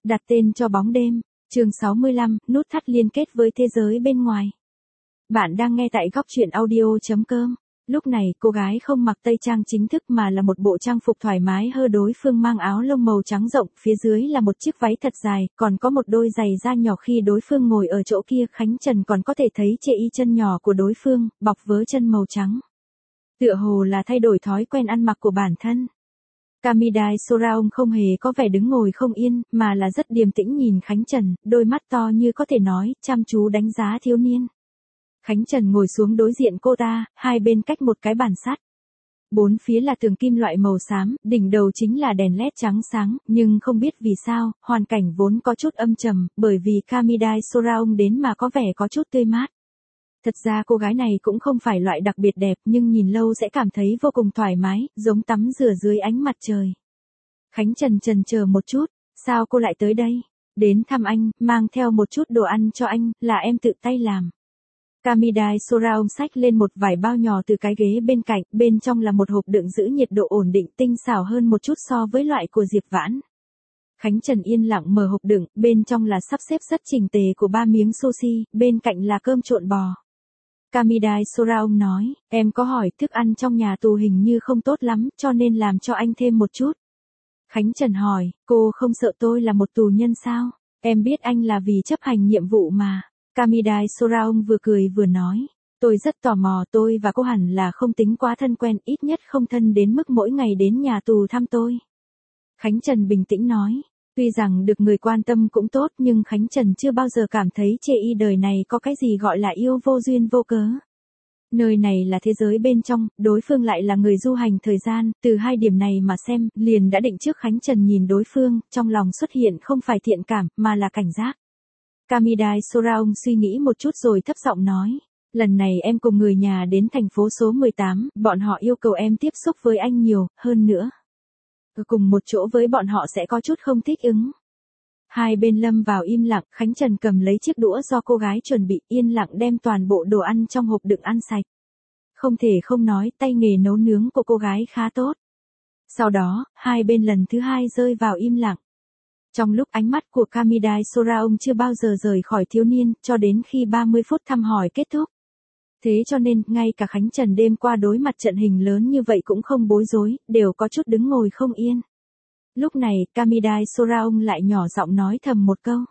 Đặt tên cho bóng đêm. Chương 65, nút thắt liên kết với thế giới bên ngoài. Bạn đang nghe tại góc truyện audio.com. Lúc này, cô gái không mặc tây trang chính thức mà là một bộ trang phục thoải mái hơn, đối phương mang áo lông màu trắng rộng, phía dưới là một chiếc váy thật dài, còn có một đôi giày da nhỏ. Khi đối phương ngồi ở chỗ kia, Khánh Trần còn có thể thấy chê y chân nhỏ của đối phương, bọc vớ chân màu trắng. Tựa hồ là thay đổi thói quen ăn mặc của bản thân. Kamidai Soraung không hề có vẻ đứng ngồi không yên, mà là rất điềm tĩnh nhìn Khánh Trần, đôi mắt to như có thể nói, chăm chú đánh giá thiếu niên. Khánh Trần ngồi xuống đối diện cô ta, hai bên cách một cái bàn sắt. Bốn phía là tường kim loại màu xám, đỉnh đầu chính là đèn led trắng sáng, nhưng không biết vì sao, hoàn cảnh vốn có chút âm trầm, bởi vì Kamidai Soraung đến mà có vẻ có chút tươi mát. Thật ra cô gái này cũng không phải loại đặc biệt đẹp, nhưng nhìn lâu sẽ cảm thấy vô cùng thoải mái, giống tắm rửa dưới ánh mặt trời. Khánh Trần chần chờ một chút, sao cô lại tới đây? Đến thăm anh, mang theo một chút đồ ăn cho anh, là em tự tay làm. Kamidai Soraung xách lên một vài bao nhỏ từ cái ghế bên cạnh, bên trong là một hộp đựng giữ nhiệt độ ổn định, tinh xảo hơn một chút so với loại của Diệp Vãn. Khánh Trần yên lặng mở hộp đựng, bên trong là sắp xếp rất chỉnh tề của 3 miếng sushi, bên cạnh là cơm trộn bò. Kamidai Soraung nói, em có hỏi thức ăn trong nhà tù hình như không tốt lắm, cho nên làm cho anh thêm một chút. Khánh Trần hỏi, cô không sợ tôi là một tù nhân sao? Em biết anh là vì chấp hành nhiệm vụ mà. Kamidai Soraung vừa cười vừa nói, tôi rất tò mò, tôi và cô hẳn là không tính quá thân quen, ít nhất không thân đến mức mỗi ngày đến nhà tù thăm tôi. Khánh Trần bình tĩnh nói, tuy rằng được người quan tâm cũng tốt, nhưng Khánh Trần chưa bao giờ cảm thấy chê y đời này có cái gì gọi là yêu vô duyên vô cớ. Nơi này là thế giới bên trong, đối phương lại là người du hành thời gian, từ hai điểm này mà xem, liền đã định trước. Khánh Trần nhìn đối phương, trong lòng xuất hiện không phải thiện cảm, mà là cảnh giác. Kamidai Soraung suy nghĩ một chút rồi thấp giọng nói, lần này em cùng người nhà đến thành phố số 18, bọn họ yêu cầu em tiếp xúc với anh nhiều, hơn nữa. Cùng một chỗ với bọn họ sẽ có chút không thích ứng. Hai bên lâm vào im lặng, Khánh Trần cầm lấy chiếc đũa do cô gái chuẩn bị, yên lặng đem toàn bộ đồ ăn trong hộp đựng ăn sạch. Không thể không nói, tay nghề nấu nướng của cô gái khá tốt. Sau đó, hai bên lần thứ hai rơi vào im lặng. Trong lúc ánh mắt của Kamidai Soraung chưa bao giờ rời khỏi thiếu niên, cho đến khi 30 phút thăm hỏi kết thúc. Thế cho nên, ngay cả Khánh Trần đêm qua đối mặt trận hình lớn như vậy cũng không bối rối, đều có chút đứng ngồi không yên. Lúc này, Kamidai Soraung lại nhỏ giọng nói thầm một câu.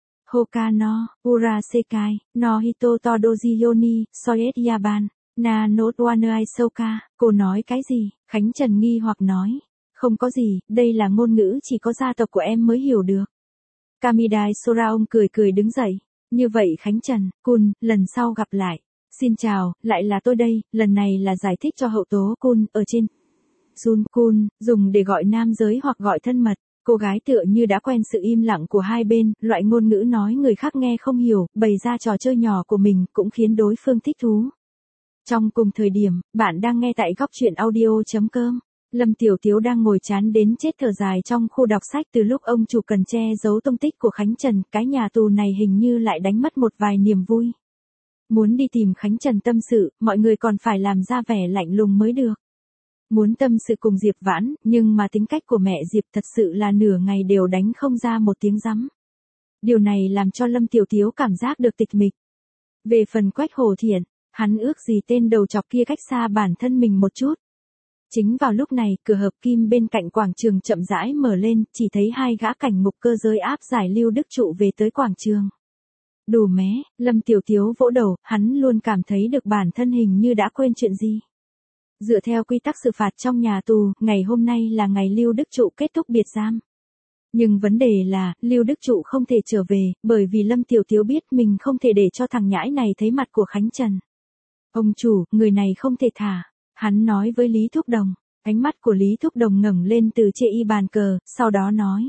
Hoka no, Urasekai, no hito todoji yoni, soet yaban, na not wanai soka. Cô nói cái gì? Khánh Trần nghi hoặc nói. Không có gì, đây là ngôn ngữ chỉ có gia tộc của em mới hiểu được. Kamidai Soraung cười cười đứng dậy. Như vậy Khánh Trần, Kun, lần sau gặp lại. Xin chào, lại là tôi đây, lần này là giải thích cho hậu tố Kun, ở trên. Sun Kun, dùng để gọi nam giới hoặc gọi thân mật. Cô gái tựa như đã quen sự im lặng của hai bên, loại ngôn ngữ nói người khác nghe không hiểu, bày ra trò chơi nhỏ của mình cũng khiến đối phương thích thú. Trong cùng thời điểm, bạn đang nghe tại góc truyện audio.com. Lâm Tiểu Tiếu đang ngồi chán đến chết thở dài trong khu đọc sách. Từ lúc ông chủ cần che giấu tung tích của Khánh Trần, cái nhà tù này hình như lại đánh mất một vài niềm vui. Muốn đi tìm Khánh Trần tâm sự, mọi người còn phải làm ra vẻ lạnh lùng mới được. Muốn tâm sự cùng Diệp Vãn, nhưng mà tính cách của mẹ Diệp thật sự là nửa ngày đều đánh không ra một tiếng rắm. Điều này làm cho Lâm Tiểu Tiếu cảm giác được tịch mịch. Về phần Quách Hồ Thiển, hắn ước gì tên đầu chọc kia cách xa bản thân mình một chút. Chính vào lúc này, cửa hợp kim bên cạnh quảng trường chậm rãi mở lên, chỉ thấy hai gã cảnh ngục cơ giới áp giải Lưu Đức Trụ về tới quảng trường. Đù mé, Lâm Tiểu Tiếu vỗ đầu, hắn luôn cảm thấy được bản thân hình như đã quên chuyện gì. Dựa theo quy tắc xử phạt trong nhà tù, ngày hôm nay là ngày Lưu Đức Trụ kết thúc biệt giam. Nhưng vấn đề là, Lưu Đức Trụ không thể trở về, bởi vì Lâm Tiểu Tiếu biết mình không thể để cho thằng nhãi này thấy mặt của Khánh Trần. Ông chủ, người này không thể thả. Hắn nói với Lý Thúc Đồng, ánh mắt của Lý Thúc Đồng ngẩng lên từ chê y bàn cờ, sau đó nói.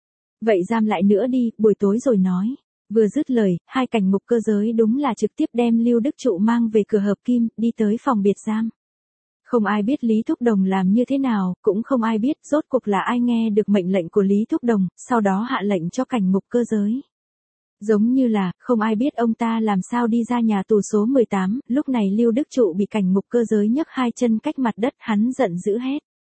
Vậy giam lại nữa đi, buổi tối rồi nói. Vừa dứt lời, hai cảnh ngục cơ giới đúng là trực tiếp đem Lưu Đức Trụ mang về cửa hợp kim, đi tới phòng biệt giam. Không ai biết Lý Thúc Đồng làm như thế nào, cũng không ai biết rốt cuộc là ai nghe được mệnh lệnh của Lý Thúc Đồng, sau đó hạ lệnh cho cảnh ngục cơ giới. Giống như là, không ai biết ông ta làm sao đi ra nhà tù số 18, lúc này Lưu Đức Trụ bị cảnh ngục cơ giới nhấc hai chân cách mặt đất, hắn giận dữ hét.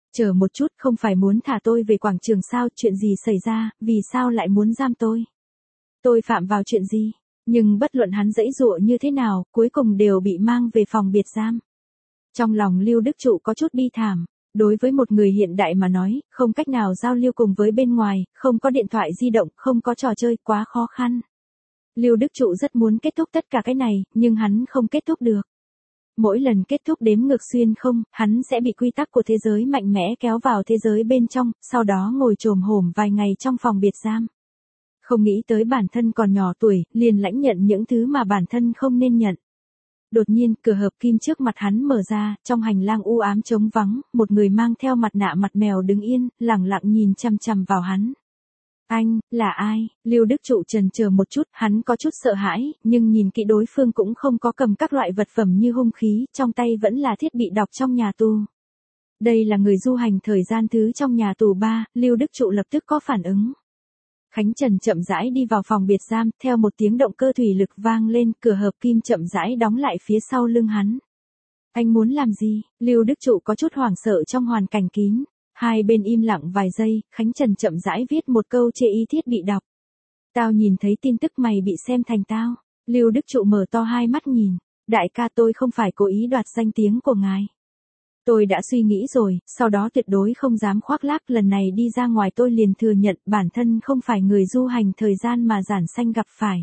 Chờ một chút, không phải muốn thả tôi về quảng trường sao, chuyện gì xảy ra, vì sao lại muốn giam tôi? Tôi phạm vào chuyện gì? Nhưng bất luận hắn giãy giụa như thế nào, cuối cùng đều bị mang về phòng biệt giam. Trong lòng Lưu Đức Trụ có chút bi thảm. Đối với một người hiện đại mà nói, không cách nào giao lưu cùng với bên ngoài, không có điện thoại di động, không có trò chơi, quá khó khăn. Lưu Đức Trụ rất muốn kết thúc tất cả cái này, nhưng hắn không kết thúc được. Mỗi lần kết thúc đếm ngược xuyên không, hắn sẽ bị quy tắc của thế giới mạnh mẽ kéo vào thế giới bên trong, sau đó ngồi chồm hổm vài ngày trong phòng biệt giam. Không nghĩ tới bản thân còn nhỏ tuổi, liền lãnh nhận những thứ mà bản thân không nên nhận. Đột nhiên, cửa hợp kim trước mặt hắn mở ra, trong hành lang u ám trống vắng, một người mang theo mặt nạ mặt mèo đứng yên, lẳng lặng nhìn chằm chằm vào hắn. Anh, là ai? Lưu Đức Trụ chần chờ một chút, hắn có chút sợ hãi, nhưng nhìn kỹ đối phương cũng không có cầm các loại vật phẩm như hung khí, trong tay vẫn là thiết bị đọc trong nhà tù. Đây là người du hành thời gian thứ trong nhà tù 3, Lưu Đức Trụ lập tức có phản ứng. Khánh Trần chậm rãi đi vào phòng biệt giam, theo một tiếng động cơ thủy lực vang lên, cửa hợp kim chậm rãi đóng lại phía sau lưng hắn. Anh muốn làm gì? Lưu Đức Trụ có chút hoảng sợ trong hoàn cảnh kín. Hai bên im lặng vài giây, Khánh Trần chậm rãi viết một câu chê ý thiết bị đọc. Tao nhìn thấy tin tức mày bị xem thành tao. Lưu Đức Trụ mở to hai mắt nhìn. Đại ca, tôi không phải cố ý đoạt danh tiếng của ngài. Tôi đã suy nghĩ rồi, sau đó tuyệt đối không dám khoác lác, lần này đi ra ngoài tôi liền thừa nhận bản thân không phải người du hành thời gian mà Giản Xanh gặp phải.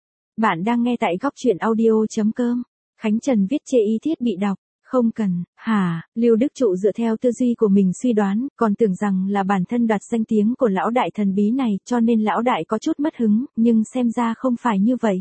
Bạn đang nghe tại góc truyện audio.com. Khánh Trần viết chê ý thiết bị đọc. Không cần, hả? Lưu Đức Trụ dựa theo tư duy của mình suy đoán, còn tưởng rằng là bản thân đoạt danh tiếng của lão đại thần bí này, cho nên lão đại có chút mất hứng, nhưng xem ra không phải như vậy.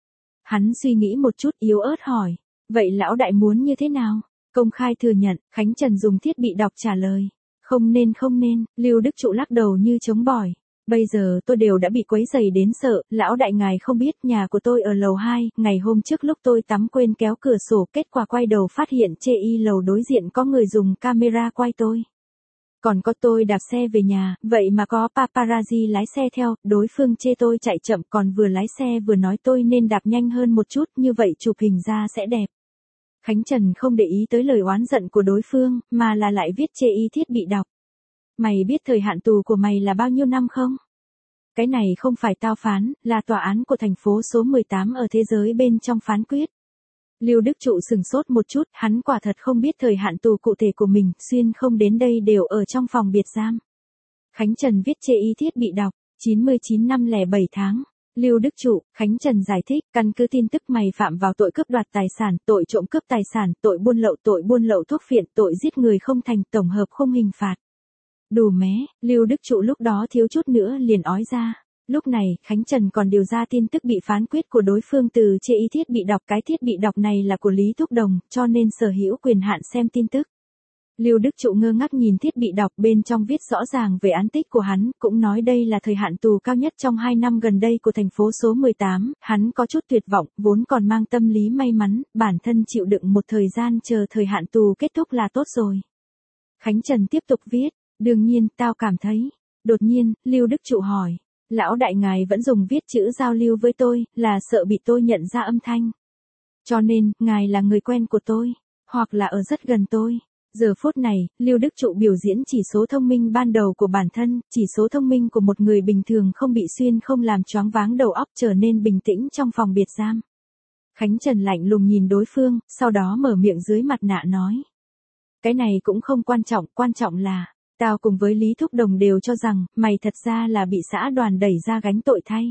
Hắn suy nghĩ một chút yếu ớt hỏi, vậy lão đại muốn như thế nào? Công khai thừa nhận, Khánh Trần dùng thiết bị đọc trả lời. Không nên, Lưu Đức Trụ lắc đầu như chống bỏi. Bây giờ tôi đều đã bị quấy rầy đến sợ, lão đại ngài không biết nhà của tôi ở lầu 2, ngày hôm trước lúc tôi tắm quên kéo cửa sổ, kết quả quay đầu phát hiện chê y lầu đối diện có người dùng camera quay tôi. Còn có tôi đạp xe về nhà, vậy mà có paparazzi lái xe theo, đối phương chê tôi chạy chậm còn vừa lái xe vừa nói tôi nên đạp nhanh hơn một chút, như vậy chụp hình ra sẽ đẹp. Khánh Trần không để ý tới lời oán giận của đối phương, mà là lại viết chê y thiết bị đọc. Mày biết thời hạn tù của mày là bao nhiêu năm không? Cái này không phải tao phán, là tòa án của thành phố số 18 ở thế giới bên trong phán quyết. Lưu Đức Trụ sừng sốt một chút, hắn quả thật không biết thời hạn tù cụ thể của mình, xuyên không đến đây đều ở trong phòng biệt giam. Khánh Trần viết chê ý thiết bị đọc, 99 năm lẻ 7 tháng. Lưu Đức Trụ, Khánh Trần giải thích, căn cứ tin tức mày phạm vào tội cướp đoạt tài sản, tội trộm cướp tài sản, tội buôn lậu thuốc phiện, tội giết người không thành, tổng hợp khung hình phạt. Đù mé, Lưu Đức Trụ lúc đó thiếu chút nữa liền ói ra. Lúc này, Khánh Trần còn điều ra tin tức bị phán quyết của đối phương từ chê ý thiết bị đọc. Cái thiết bị đọc này là của Lý Thúc Đồng, cho nên sở hữu quyền hạn xem tin tức. Lưu Đức Trụ ngơ ngác nhìn thiết bị đọc, bên trong viết rõ ràng về án tích của hắn, cũng nói đây là thời hạn tù cao nhất trong 2 năm gần đây của thành phố số 18, hắn có chút tuyệt vọng, vốn còn mang tâm lý may mắn, bản thân chịu đựng một thời gian chờ thời hạn tù kết thúc là tốt rồi. Khánh Trần tiếp tục viết, đương nhiên, tao cảm thấy. Đột nhiên, Lưu Đức Trụ hỏi, lão đại ngài vẫn dùng viết chữ giao lưu với tôi, là sợ bị tôi nhận ra âm thanh. Cho nên, ngài là người quen của tôi, hoặc là ở rất gần tôi. Giờ phút này, Lưu Đức Trụ biểu diễn chỉ số thông minh ban đầu của bản thân, chỉ số thông minh của một người bình thường không bị xuyên không làm choáng váng đầu óc, trở nên bình tĩnh trong phòng biệt giam. Khánh Trần lạnh lùng nhìn đối phương, sau đó mở miệng dưới mặt nạ nói. Cái này cũng không quan trọng là, tao cùng với Lý Thúc Đồng đều cho rằng, mày thật ra là bị xã đoàn đẩy ra gánh tội thay.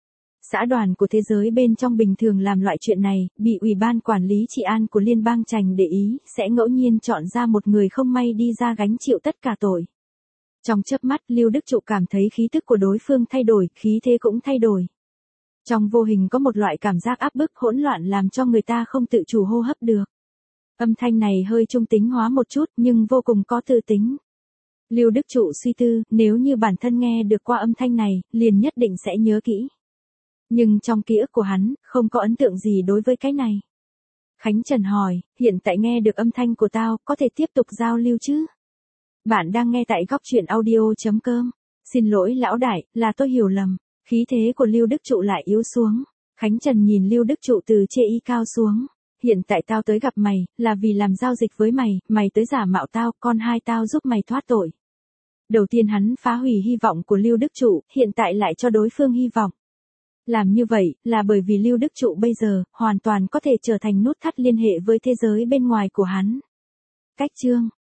Xã đoàn của thế giới bên trong bình thường làm loại chuyện này, bị Ủy ban Quản lý Trị an của Liên bang Trành để ý, sẽ ngẫu nhiên chọn ra một người không may đi ra gánh chịu tất cả tội. Trong chớp mắt, Lưu Đức Trụ cảm thấy khí tức của đối phương thay đổi, khí thế cũng thay đổi. Trong vô hình có một loại cảm giác áp bức hỗn loạn làm cho người ta không tự chủ hô hấp được. Âm thanh này hơi trung tính hóa một chút nhưng vô cùng có tư tính. Lưu Đức Trụ suy tư, nếu như bản thân nghe được qua âm thanh này, liền nhất định sẽ nhớ kỹ. Nhưng trong ký ức của hắn, không có ấn tượng gì đối với cái này. Khánh Trần hỏi, hiện tại nghe được âm thanh của tao, có thể tiếp tục giao lưu chứ? Bạn đang nghe tại góc truyện audio.com. Xin lỗi lão đại, là tôi hiểu lầm. Khí thế của Lưu Đức Trụ lại yếu xuống. Khánh Trần nhìn Lưu Đức Trụ từ chê y cao xuống. Hiện tại tao tới gặp mày, là vì làm giao dịch với mày, mày tới giả mạo tao, con hai tao giúp mày thoát tội. Đầu tiên hắn phá hủy hy vọng của Lưu Đức Trụ, hiện tại lại cho đối phương hy vọng. Làm như vậy, là bởi vì Lưu Đức Trụ bây giờ, hoàn toàn có thể trở thành nút thắt liên hệ với thế giới bên ngoài của hắn. Cách chương